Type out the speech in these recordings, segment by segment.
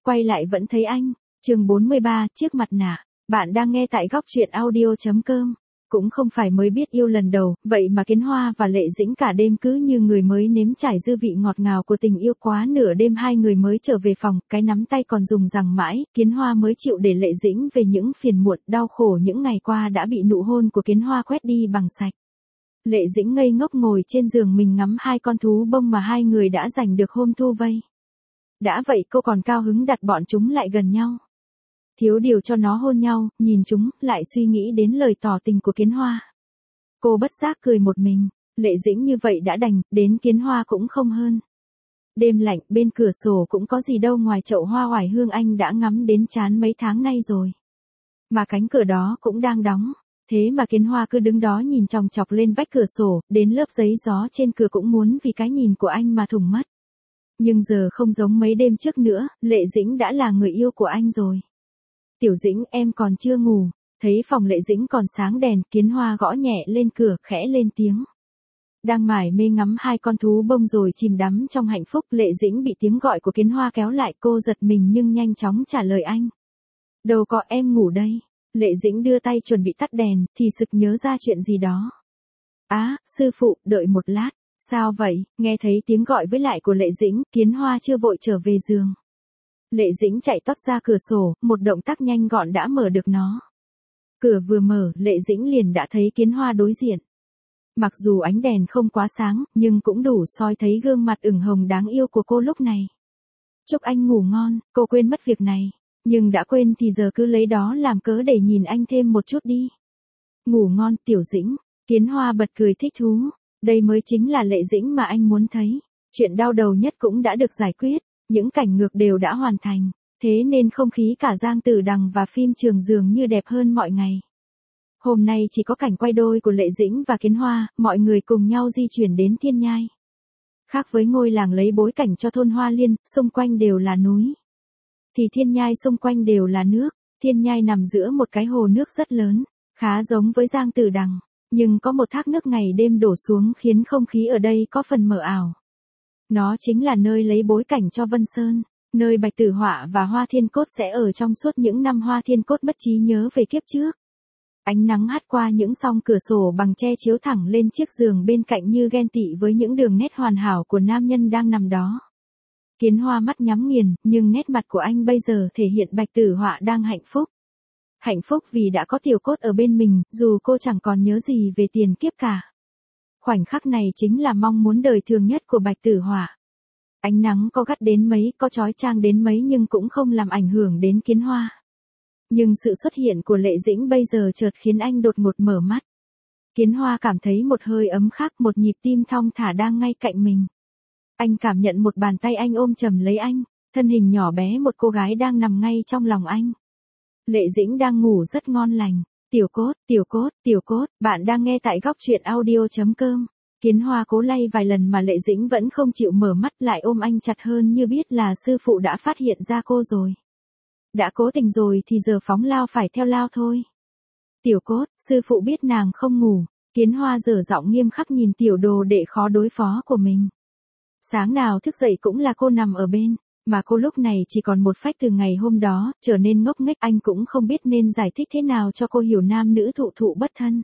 quay lại vẫn thấy anh. Chương 43, chiếc mặt nạ. Bạn đang nghe tại góc truyện audio.com. Cũng không phải mới biết yêu lần đầu, vậy mà Kiến Hoa và Lệ Dĩnh cả đêm cứ như người mới nếm trải dư vị ngọt ngào của tình yêu. Quá nửa đêm hai người mới trở về phòng, cái nắm tay còn dùng rằng mãi, Kiến Hoa mới chịu để Lệ Dĩnh về những phiền muộn, đau khổ những ngày qua đã bị nụ hôn của Kiến Hoa quét đi bằng sạch. Lệ Dĩnh ngây ngốc ngồi trên giường mình ngắm hai con thú bông mà hai người đã giành được hôm thu vây. Đã vậy cô còn cao hứng đặt bọn chúng lại gần nhau. Thiếu điều cho nó hôn nhau, nhìn chúng, lại suy nghĩ đến lời tỏ tình của Kiến Hoa. Cô bất giác cười một mình, Lệ Dĩnh như vậy đã đành, đến Kiến Hoa cũng không hơn. Đêm lạnh, bên cửa sổ cũng có gì đâu ngoài chậu hoa oải hương anh đã ngắm đến chán mấy tháng nay rồi. Mà cánh cửa đó cũng đang đóng, thế mà Kiến Hoa cứ đứng đó nhìn chòng chọc lên vách cửa sổ, đến lớp giấy gió trên cửa cũng muốn vì cái nhìn của anh mà thủng mất. Nhưng giờ không giống mấy đêm trước nữa, Lệ Dĩnh đã là người yêu của anh rồi. Tiểu Dĩnh, em còn chưa ngủ. Thấy phòng Lệ Dĩnh còn sáng đèn, Kiến Hoa gõ nhẹ lên cửa, khẽ lên tiếng. Đang mải mê ngắm hai con thú bông rồi chìm đắm trong hạnh phúc, Lệ Dĩnh bị tiếng gọi của Kiến Hoa kéo lại, cô giật mình nhưng nhanh chóng trả lời anh. Đâu có, em ngủ đây. Lệ Dĩnh đưa tay chuẩn bị tắt đèn, thì sực nhớ ra chuyện gì đó. Sư phụ, đợi một lát. Sao vậy? Nghe thấy tiếng gọi với lại của Lệ Dĩnh, Kiến Hoa chưa vội trở về giường. Lệ Dĩnh chạy tót ra cửa sổ, một động tác nhanh gọn đã mở được nó. Cửa vừa mở, Lệ Dĩnh liền đã thấy Kiến Hoa đối diện. Mặc dù ánh đèn không quá sáng, nhưng cũng đủ soi thấy gương mặt ửng hồng đáng yêu của cô lúc này. Chúc anh ngủ ngon, cô quên mất việc này. Nhưng đã quên thì giờ cứ lấy đó làm cớ để nhìn anh thêm một chút đi. Ngủ ngon, Tiểu Dĩnh. Kiến Hoa bật cười thích thú. Đây mới chính là Lệ Dĩnh mà anh muốn thấy. Chuyện đau đầu nhất cũng đã được giải quyết. Những cảnh ngược đều đã hoàn thành. Thế nên không khí cả Giang Tử Đằng và phim trường dường như đẹp hơn mọi ngày. Hôm nay chỉ có cảnh quay đôi của Lệ Dĩnh và Kiến Hoa, mọi người cùng nhau di chuyển đến Thiên Nhai. Khác với ngôi làng lấy bối cảnh cho thôn Hoa Liên, xung quanh đều là núi. Thì Thiên Nhai xung quanh đều là nước. Thiên Nhai nằm giữa một cái hồ nước rất lớn, khá giống với Giang Tử Đằng. Nhưng có một thác nước ngày đêm đổ xuống khiến không khí ở đây có phần mờ ảo. Nó chính là nơi lấy bối cảnh cho Vân Sơn, nơi Bạch Tử Họa và Hoa Thiên Cốt sẽ ở trong suốt những năm Hoa Thiên Cốt mất trí nhớ về kiếp trước. Ánh nắng hắt qua những song cửa sổ bằng tre chiếu thẳng lên chiếc giường bên cạnh như ghen tị với những đường nét hoàn hảo của nam nhân đang nằm đó. Kiến Hoa mắt nhắm nghiền, nhưng nét mặt của anh bây giờ thể hiện Bạch Tử Họa đang hạnh phúc. Hạnh phúc vì đã có Tiểu Cốt ở bên mình, dù cô chẳng còn nhớ gì về tiền kiếp cả. Khoảnh khắc này chính là mong muốn đời thường nhất của Bạch Tử Họa. Ánh nắng có gắt đến mấy, có chói chang đến mấy nhưng cũng không làm ảnh hưởng đến Kiến Hoa. Nhưng sự xuất hiện của Lệ Dĩnh bây giờ chợt khiến anh đột ngột mở mắt. Kiến Hoa cảm thấy một hơi ấm khác, một nhịp tim thong thả đang ngay cạnh mình. Anh cảm nhận một bàn tay anh ôm chầm lấy anh, thân hình nhỏ bé một cô gái đang nằm ngay trong lòng anh. Lệ Dĩnh đang ngủ rất ngon lành. Tiểu Cốt, Tiểu Cốt, Tiểu Cốt, bạn đang nghe tại góc truyện audio.com. Kiến Hoa cố lay vài lần mà Lệ Dĩnh vẫn không chịu mở mắt, lại ôm anh chặt hơn như biết là sư phụ đã phát hiện ra cô rồi. Đã cố tình rồi thì giờ phóng lao phải theo lao thôi. Tiểu Cốt, sư phụ biết nàng không ngủ. Kiến Hoa dở giọng nghiêm khắc nhìn tiểu đồ đệ khó đối phó của mình. Sáng nào thức dậy cũng là cô nằm ở bên. Mà cô lúc này chỉ còn một phách từ ngày hôm đó, trở nên ngốc nghếch, anh cũng không biết nên giải thích thế nào cho cô hiểu nam nữ thụ thụ bất thân.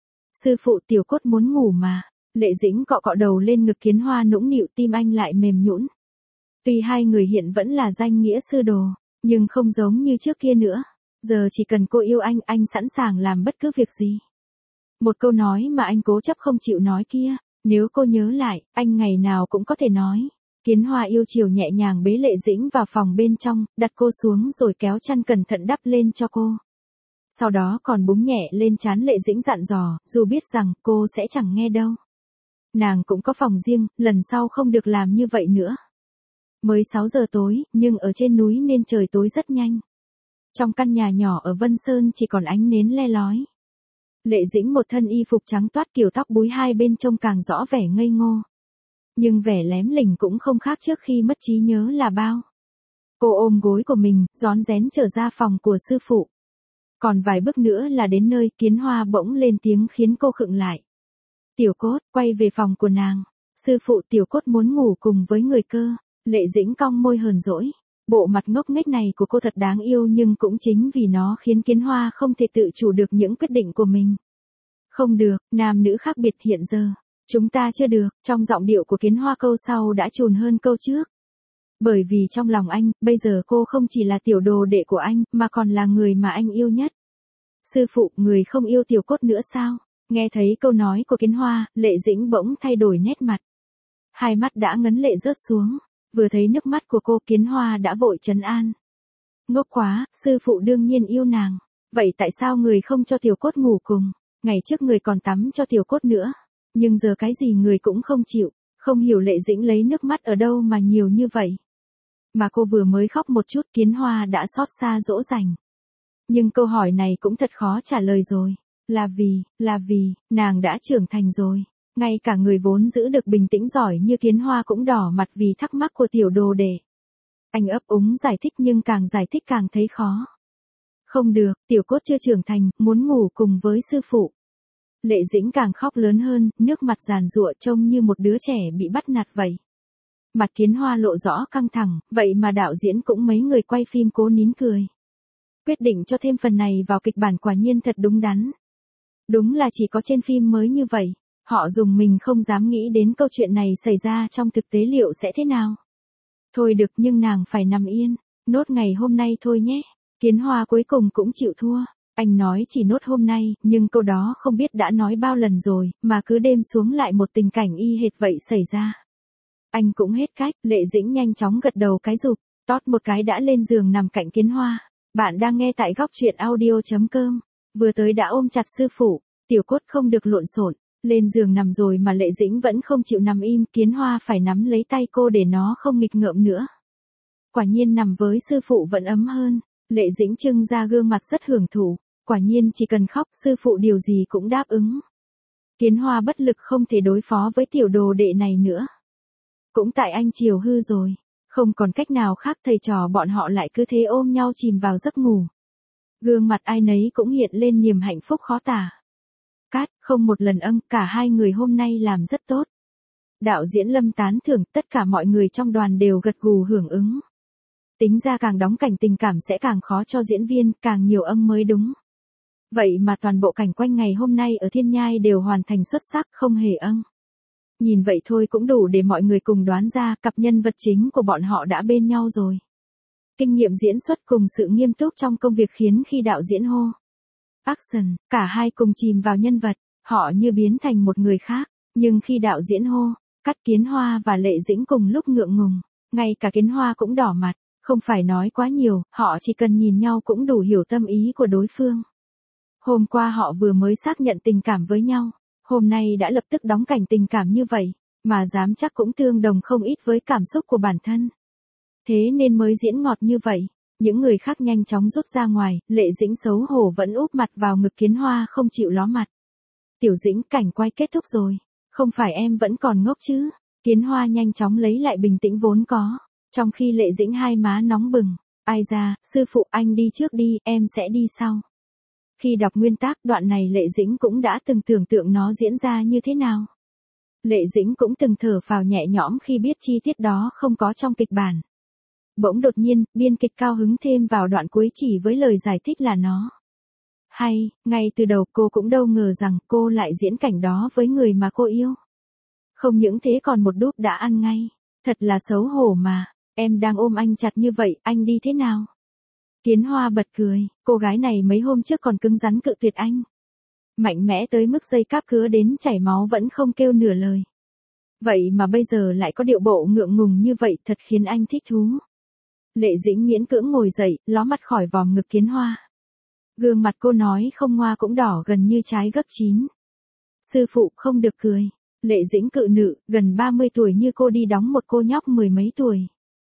Sư phụ, Tiểu Cốt muốn ngủ mà. Lệ Dĩnh cọ cọ đầu lên ngực Kiến Hoa nũng nịu, tim anh lại mềm nhũn. Tuy hai người hiện vẫn là danh nghĩa sư đồ, nhưng không giống như trước kia nữa. Giờ chỉ cần cô yêu anh sẵn sàng làm bất cứ việc gì. Một câu nói mà anh cố chấp không chịu nói kia, nếu cô nhớ lại, anh ngày nào cũng có thể nói. Kiến Hoa yêu chiều nhẹ nhàng bế Lệ Dĩnh vào phòng bên trong, đặt cô xuống rồi kéo chăn cẩn thận đắp lên cho cô. Sau đó còn búng nhẹ lên trán Lệ Dĩnh dặn dò, dù biết rằng cô sẽ chẳng nghe đâu. Nàng cũng có phòng riêng, lần sau không được làm như vậy nữa. Mới 6 giờ tối, nhưng ở trên núi nên trời tối rất nhanh. Trong căn nhà nhỏ ở Vân Sơn chỉ còn ánh nến le lói. Lệ Dĩnh một thân y phục trắng toát, kiểu tóc búi hai bên trông càng rõ vẻ ngây ngô. Nhưng vẻ lém lỉnh cũng không khác trước khi mất trí nhớ là bao. Cô ôm gối của mình, rón rén trở ra phòng của sư phụ. Còn vài bước nữa là đến nơi, Kiến Hoa bỗng lên tiếng khiến cô khựng lại. Tiểu Cốt, quay về phòng của nàng. Sư phụ, Tiểu Cốt muốn ngủ cùng với người cơ. Lệ Dĩnh cong môi hờn dỗi. Bộ mặt ngốc nghếch này của cô thật đáng yêu nhưng cũng chính vì nó khiến Kiến Hoa không thể tự chủ được những quyết định của mình. Không được, nam nữ khác biệt hiện giờ. Chúng ta chưa được, trong giọng điệu của Kiến Hoa câu sau đã chùn hơn câu trước. Bởi vì trong lòng anh, bây giờ cô không chỉ là tiểu đồ đệ của anh, mà còn là người mà anh yêu nhất. Sư phụ, người không yêu Tiểu Cốt nữa sao? Nghe thấy câu nói của Kiến Hoa, Lệ Dĩnh bỗng thay đổi nét mặt. Hai mắt đã ngấn lệ rớt xuống. Vừa thấy nước mắt của cô, Kiến Hoa đã vội trấn an. Ngốc quá, sư phụ đương nhiên yêu nàng. Vậy tại sao người không cho Tiểu Cốt ngủ cùng? Ngày trước người còn tắm cho Tiểu Cốt nữa. Nhưng giờ cái gì người cũng không chịu. Không hiểu Lệ Dĩnh lấy nước mắt ở đâu mà nhiều như vậy. Mà cô vừa mới khóc một chút, Kiến Hoa đã xót xa dỗ dành. Nhưng câu hỏi này cũng thật khó trả lời rồi. Là vì, nàng đã trưởng thành rồi. Ngay cả người vốn giữ được bình tĩnh giỏi như Kiến Hoa cũng đỏ mặt vì thắc mắc của tiểu đồ đệ. Anh ấp úng giải thích nhưng càng giải thích càng thấy khó. Không được, Tiểu Cốt chưa trưởng thành, muốn ngủ cùng với sư phụ. Lệ Dĩnh càng khóc lớn hơn, nước mặt giàn giụa trông như một đứa trẻ bị bắt nạt vậy. Mặt Kiến Hoa lộ rõ căng thẳng, vậy mà đạo diễn cũng mấy người quay phim cố nín cười. Quyết định cho thêm phần này vào kịch bản quả nhiên thật đúng đắn. Đúng là chỉ có trên phim mới như vậy. Họ dùng mình không dám nghĩ đến câu chuyện này xảy ra trong thực tế liệu sẽ thế nào. Thôi được, nhưng nàng phải nằm yên. Nốt ngày hôm nay thôi nhé. Kiến Hoa cuối cùng cũng chịu thua. Anh nói chỉ nốt hôm nay, nhưng câu đó không biết đã nói bao lần rồi, mà cứ đêm xuống lại một tình cảnh y hệt vậy xảy ra. Anh cũng hết cách, Lệ Dĩnh nhanh chóng gật đầu cái rụp, tót một cái đã lên giường nằm cạnh Kiến Hoa. Bạn đang nghe tại góc truyện audio.com. Vừa tới đã ôm chặt sư phụ, Tiểu Cốt không được lộn xộn. Lên giường nằm rồi mà Lệ Dĩnh vẫn không chịu nằm im, Kiến Hoa phải nắm lấy tay cô để nó không nghịch ngợm nữa. Quả nhiên nằm với sư phụ vẫn ấm hơn. Lệ Dĩnh trưng ra gương mặt rất hưởng thụ. Quả nhiên chỉ cần khóc, sư phụ điều gì cũng đáp ứng. Kiến Hoa bất lực không thể đối phó với tiểu đồ đệ này nữa. Cũng tại anh chiều hư rồi. Không còn cách nào khác, thầy trò bọn họ lại cứ thế ôm nhau chìm vào giấc ngủ. Gương mặt ai nấy cũng hiện lên niềm hạnh phúc khó tả. Cát, không một lần cả hai người hôm nay làm rất tốt. Đạo diễn Lâm tán thưởng, tất cả mọi người trong đoàn đều gật gù hưởng ứng. Tính ra càng đóng cảnh tình cảm sẽ càng khó cho diễn viên, càng nhiều mới đúng. Vậy mà toàn bộ cảnh quanh ngày hôm nay ở Thiên Nhai đều hoàn thành xuất sắc, không hề Nhìn vậy thôi cũng đủ để mọi người cùng đoán ra cặp nhân vật chính của bọn họ đã bên nhau rồi. Kinh nghiệm diễn xuất cùng sự nghiêm túc trong công việc khiến khi đạo diễn hô action, cả hai cùng chìm vào nhân vật, họ như biến thành một người khác. Nhưng khi đạo diễn hô cắt, Kiến Hoa và Lệ Dĩnh cùng lúc ngượng ngùng, ngay cả Kiến Hoa cũng đỏ mặt, không phải nói quá nhiều, họ chỉ cần nhìn nhau cũng đủ hiểu tâm ý của đối phương. Hôm qua họ vừa mới xác nhận tình cảm với nhau, hôm nay đã lập tức đóng cảnh tình cảm như vậy, mà dám chắc cũng tương đồng không ít với cảm xúc của bản thân. Thế nên mới diễn ngọt như vậy. Những người khác nhanh chóng rút ra ngoài, Lệ Dĩnh xấu hổ vẫn úp mặt vào ngực Kiến Hoa không chịu ló mặt. Tiểu Dĩnh, cảnh quay kết thúc rồi. Không phải em vẫn còn ngốc chứ? Kiến Hoa nhanh chóng lấy lại bình tĩnh vốn có. Trong khi Lệ Dĩnh hai má nóng bừng. Ai ra, sư phụ anh đi trước đi, em sẽ đi sau. Khi đọc nguyên tác đoạn này Lệ Dĩnh cũng đã từng tưởng tượng nó diễn ra như thế nào. Lệ Dĩnh cũng từng thở phào nhẹ nhõm khi biết chi tiết đó không có trong kịch bản. Bỗng đột nhiên, biên kịch cao hứng thêm vào đoạn cuối chỉ với lời giải thích là nó hay, ngay từ đầu cô cũng đâu ngờ rằng cô lại diễn cảnh đó với người mà cô yêu. Không những thế còn một đúp đã ăn ngay. Thật là xấu hổ mà, em đang ôm anh chặt như vậy, anh đi thế nào? Kiến Hoa bật cười, cô gái này mấy hôm trước còn cứng rắn cự tuyệt anh. Mạnh mẽ tới mức dây cáp cứa đến chảy máu vẫn không kêu nửa lời. Vậy mà bây giờ lại có điệu bộ ngượng ngùng như vậy, thật khiến anh thích thú. Lệ Dĩnh miễn cưỡng ngồi dậy, ló mặt khỏi vòm ngực Kiến Hoa. Gương mặt cô nói không ngoa cũng đỏ gần như trái gấp 9. Sư phụ không được cười. Lệ Dĩnh cự nữ, gần 30 tuổi như cô đi đóng một cô nhóc mười mấy tuổi.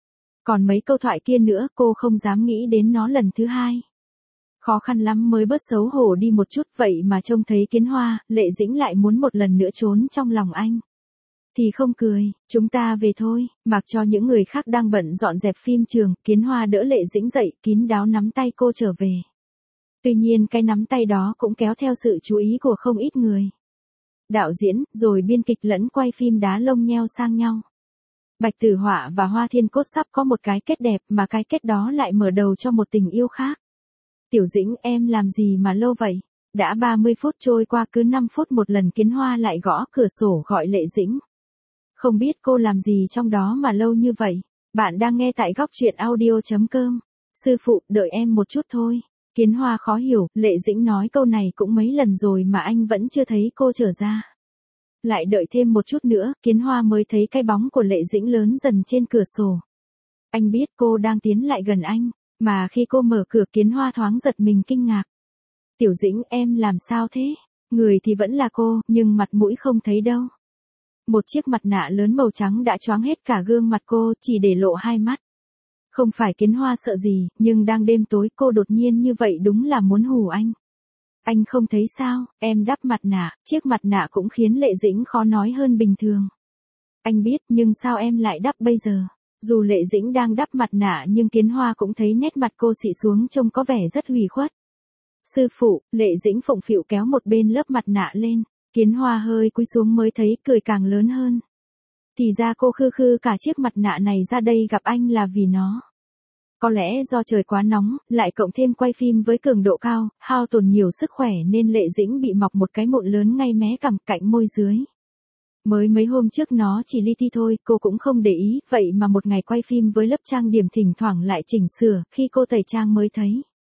Còn mấy câu thoại kia nữa cô không dám nghĩ đến nó lần thứ hai. Khó khăn lắm mới bớt xấu hổ đi một chút, vậy mà trông thấy Kiến Hoa, Lệ Dĩnh lại muốn một lần nữa trốn trong lòng anh. Thì không cười, chúng ta về thôi, mặc cho những người khác đang bận dọn dẹp phim trường, Kiến Hoa đỡ Lệ Dĩnh dậy, kín đáo nắm tay cô trở về. Tuy nhiên cái nắm tay đó cũng kéo theo sự chú ý của không ít người. Đạo diễn, rồi biên kịch lẫn quay phim đá lông nheo sang nhau. Bạch Tử Họa và Hoa Thiên Cốt sắp có một cái kết đẹp mà cái kết đó lại mở đầu cho một tình yêu khác. Tiểu Dĩnh, em làm gì mà lâu vậy? Đã 30 phút trôi qua, cứ 5 phút một lần Kiến Hoa lại gõ cửa sổ gọi Lệ Dĩnh. Không biết cô làm gì trong đó mà lâu như vậy? Bạn đang nghe tại góc truyện audio.com. Sư phụ, đợi em một chút thôi. Kiến Hoa khó hiểu, Lệ Dĩnh nói câu này cũng mấy lần rồi mà anh vẫn chưa thấy cô trở ra. Lại đợi thêm một chút nữa, Kiến Hoa mới thấy cái bóng của Lệ Dĩnh lớn dần trên cửa sổ. Anh biết cô đang tiến lại gần anh, mà khi cô mở cửa Kiến Hoa thoáng giật mình kinh ngạc. Tiểu Dĩnh, em làm sao thế? Người thì vẫn là cô, nhưng mặt mũi không thấy đâu. Một chiếc mặt nạ lớn màu trắng đã choáng hết cả gương mặt cô, chỉ để lộ hai mắt. Không phải Kiến Hoa sợ gì, nhưng đang đêm tối cô đột nhiên như vậy đúng là muốn hù anh. Anh không thấy sao, em đắp mặt nạ, chiếc mặt nạ cũng khiến Lệ Dĩnh khó nói hơn bình thường. Anh biết, nhưng sao em lại đắp bây giờ? Dù Lệ Dĩnh đang đắp mặt nạ nhưng Kiến Hoa cũng thấy nét mặt cô xị xuống trông có vẻ rất ủy khuất. Sư phụ, Lệ Dĩnh phụng phịu kéo một bên lớp mặt nạ lên. Kiến Hoa hơi cúi xuống mới thấy cười càng lớn hơn. Thì ra cô khư khư cả chiếc mặt nạ này ra đây gặp anh là vì nó. Có lẽ do trời quá nóng, lại cộng thêm quay phim với cường độ cao, hao tổn nhiều sức khỏe nên Lệ Dĩnh bị mọc một cái mụn lớn ngay mé cằm cạnh môi dưới. Mới mấy hôm trước nó chỉ li ti thôi, cô cũng không để ý, vậy mà một ngày quay phim với lớp trang điểm thỉnh thoảng lại chỉnh sửa, khi cô tẩy trang mới thấy.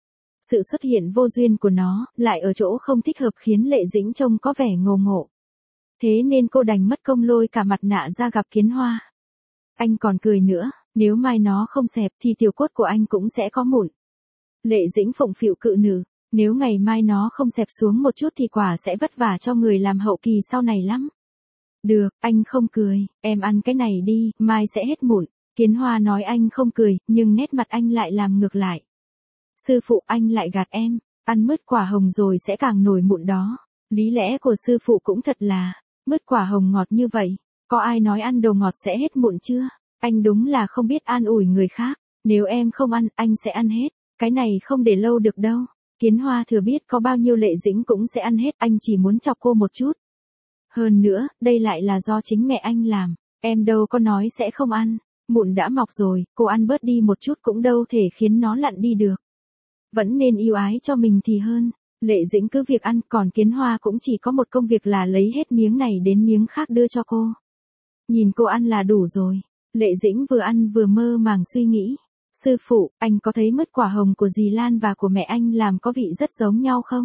Sự xuất hiện vô duyên của nó, lại ở chỗ không thích hợp khiến Lệ Dĩnh trông có vẻ ngô ngộ. Thế nên cô đành mất công lôi cả mặt nạ ra gặp Kiến Hoa. Anh còn cười nữa, nếu mai nó không xẹp thì tiểu cốt của anh cũng sẽ có mụn. Lệ Dĩnh phụng phịu cự nữ, nếu ngày mai nó không xẹp xuống một chút thì quả sẽ vất vả cho người làm hậu kỳ sau này lắm. Được, anh không cười, em ăn cái này đi, mai sẽ hết mụn. Kiến Hoa nói anh không cười, nhưng nét mặt anh lại làm ngược lại. Sư phụ, anh lại gạt em, ăn mứt quả hồng rồi sẽ càng nổi mụn đó. Lý lẽ của sư phụ cũng thật là, mứt quả hồng ngọt như vậy, có ai nói ăn đồ ngọt sẽ hết mụn chưa? Anh đúng là không biết an ủi người khác, nếu em không ăn, anh sẽ ăn hết, cái này không để lâu được đâu. Kiến Hoa thừa biết có bao nhiêu Lệ Dĩnh cũng sẽ ăn hết, anh chỉ muốn chọc cô một chút. Hơn nữa, đây lại là do chính mẹ anh làm, em đâu có nói sẽ không ăn, mụn đã mọc rồi, cô ăn bớt đi một chút cũng đâu thể khiến nó lặn đi được. Vẫn nên yêu ái cho mình thì hơn. Lệ Dĩnh cứ việc ăn, còn Kiến Hoa cũng chỉ có một công việc là lấy hết miếng này đến miếng khác đưa cho cô. Nhìn cô ăn là đủ rồi. Lệ Dĩnh vừa ăn vừa mơ màng suy nghĩ. Sư phụ, anh có thấy mứt quả hồng của dì Lan và của mẹ anh làm có vị rất giống nhau không?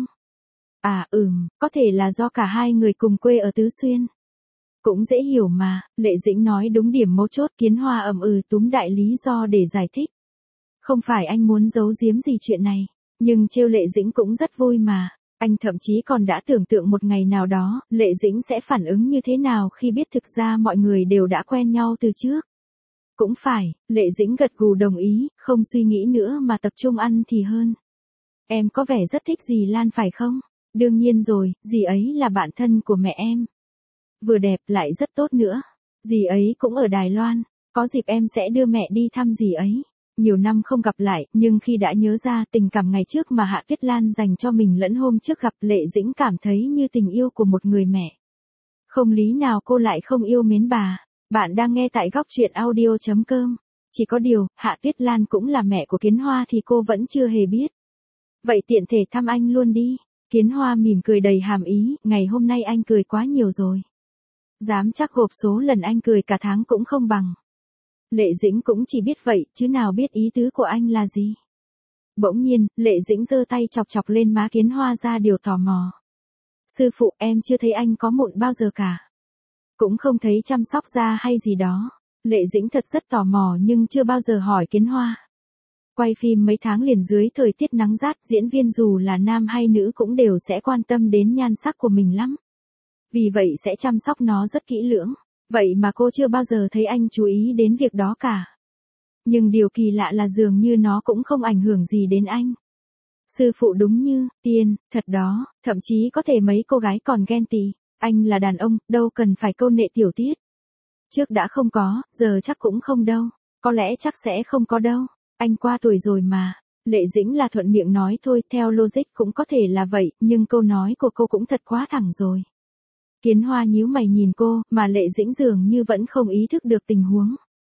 À có thể là do cả hai người cùng quê ở Tứ Xuyên. Cũng dễ hiểu mà, Lệ Dĩnh nói đúng điểm mấu chốt. Kiến Hoa túm đại lý do để giải thích. Không phải anh muốn giấu giếm gì chuyện này, nhưng trêu Lệ Dĩnh cũng rất vui mà. Anh thậm chí còn đã tưởng tượng một ngày nào đó, Lệ Dĩnh sẽ phản ứng như thế nào khi biết thực ra mọi người đều đã quen nhau từ trước. Cũng phải, Lệ Dĩnh gật gù đồng ý, không suy nghĩ nữa mà tập trung ăn thì hơn. Em có vẻ rất thích dì Lan phải không? Đương nhiên rồi, dì ấy là bạn thân của mẹ em. Vừa đẹp lại rất tốt nữa. Dì ấy cũng ở Đài Loan, có dịp em sẽ đưa mẹ đi thăm dì ấy. Nhiều năm không gặp lại, nhưng khi đã nhớ ra tình cảm ngày trước mà Hạ Tuyết Lan dành cho mình lẫn hôm trước gặp, Lệ Dĩnh cảm thấy như tình yêu của một người mẹ. Không lý nào cô lại không yêu mến bà. Bạn đang nghe tại góc truyện audio.com. Chỉ có điều, Hạ Tuyết Lan cũng là mẹ của Kiến Hoa thì cô vẫn chưa hề biết. Vậy tiện thể thăm anh luôn đi. Kiến Hoa mỉm cười đầy hàm ý, ngày hôm nay anh cười quá nhiều rồi. Dám chắc gộp số lần anh cười cả tháng cũng không bằng. Lệ Dĩnh cũng chỉ biết vậy, chứ nào biết ý tứ của anh là gì. Bỗng nhiên, Lệ Dĩnh giơ tay chọc chọc lên má Kiến Hoa ra điều tò mò. Sư phụ, em chưa thấy anh có mụn bao giờ cả. Cũng không thấy chăm sóc da hay gì đó. Lệ Dĩnh thật rất tò mò nhưng chưa bao giờ hỏi Kiến Hoa. Quay phim mấy tháng liền dưới thời tiết nắng rát, diễn viên dù là nam hay nữ cũng đều sẽ quan tâm đến nhan sắc của mình lắm. Vì vậy sẽ chăm sóc nó rất kỹ lưỡng. Vậy mà cô chưa bao giờ thấy anh chú ý đến việc đó cả. Nhưng điều kỳ lạ là dường như nó cũng không ảnh hưởng gì đến anh. Sư phụ đúng như, tiên, thật đó, thậm chí có thể mấy cô gái còn ghen tị. Anh là đàn ông, đâu cần phải câu nệ tiểu tiết. Trước đã không có, giờ chắc cũng không đâu. Có lẽ chắc sẽ không có đâu. Anh qua tuổi rồi mà. Lệ Dĩnh là thuận miệng nói thôi, theo logic cũng có thể là vậy, nhưng câu nói của cô cũng thật quá thẳng rồi. Kiến Hoa nhíu mày nhìn cô, mà Lệ Dĩnh dường như vẫn không ý thức được tình huống.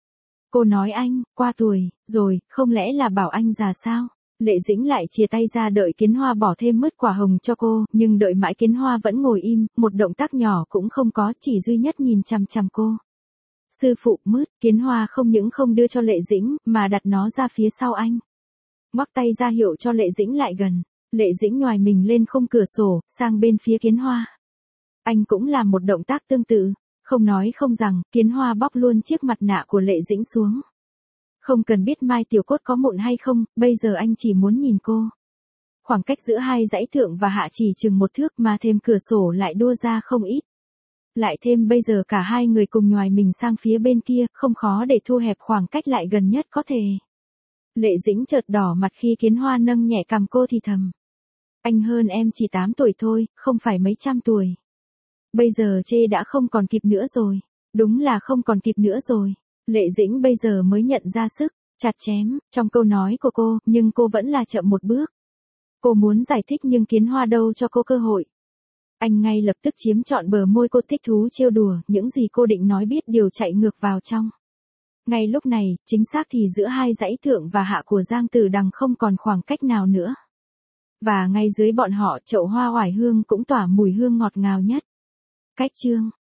Cô nói anh, qua tuổi, rồi, không lẽ là bảo anh già sao? Lệ Dĩnh lại chia tay ra đợi Kiến Hoa bỏ thêm mứt quả hồng cho cô, nhưng đợi mãi Kiến Hoa vẫn ngồi im, một động tác nhỏ cũng không có, chỉ duy nhất nhìn chằm chằm cô. Sư phụ mứt, Kiến Hoa không những không đưa cho Lệ Dĩnh, mà đặt nó ra phía sau anh. Ngoắc tay ra hiệu cho Lệ Dĩnh lại gần. Lệ Dĩnh nhòi mình lên khung cửa sổ, sang bên phía Kiến Hoa. Anh cũng làm một động tác tương tự. Không nói không rằng, Kiến Hoa bóc luôn chiếc mặt nạ của Lệ Dĩnh xuống. Không cần biết Mai Tiểu Cốt có mụn hay không, bây giờ anh chỉ muốn nhìn cô. Khoảng cách giữa hai dãy thượng và hạ chỉ chừng 1 thước mà thêm cửa sổ lại đua ra không ít. Lại thêm bây giờ cả hai người cùng nhòi mình sang phía bên kia, không khó để thu hẹp khoảng cách lại gần nhất có thể. Lệ Dĩnh chợt đỏ mặt khi Kiến Hoa nâng nhẹ cằm cô thì thầm. Anh hơn em chỉ 8 tuổi thôi, không phải mấy trăm tuổi. Bây giờ chê đã không còn kịp nữa rồi. Đúng là không còn kịp nữa rồi. Lệ Dĩnh bây giờ mới nhận ra sức, chặt chém, trong câu nói của cô, nhưng cô vẫn là chậm một bước. Cô muốn giải thích nhưng Kiến Hoa đâu cho cô cơ hội. Anh ngay lập tức chiếm trọn bờ môi cô, thích thú trêu đùa, những gì cô định nói biết điều chạy ngược vào trong. Ngay lúc này, chính xác thì giữa hai dãy thượng và hạ của Giang Tử Đằng không còn khoảng cách nào nữa. Và ngay dưới bọn họ chậu hoa oải hương cũng tỏa mùi hương ngọt ngào nhất. Cách chương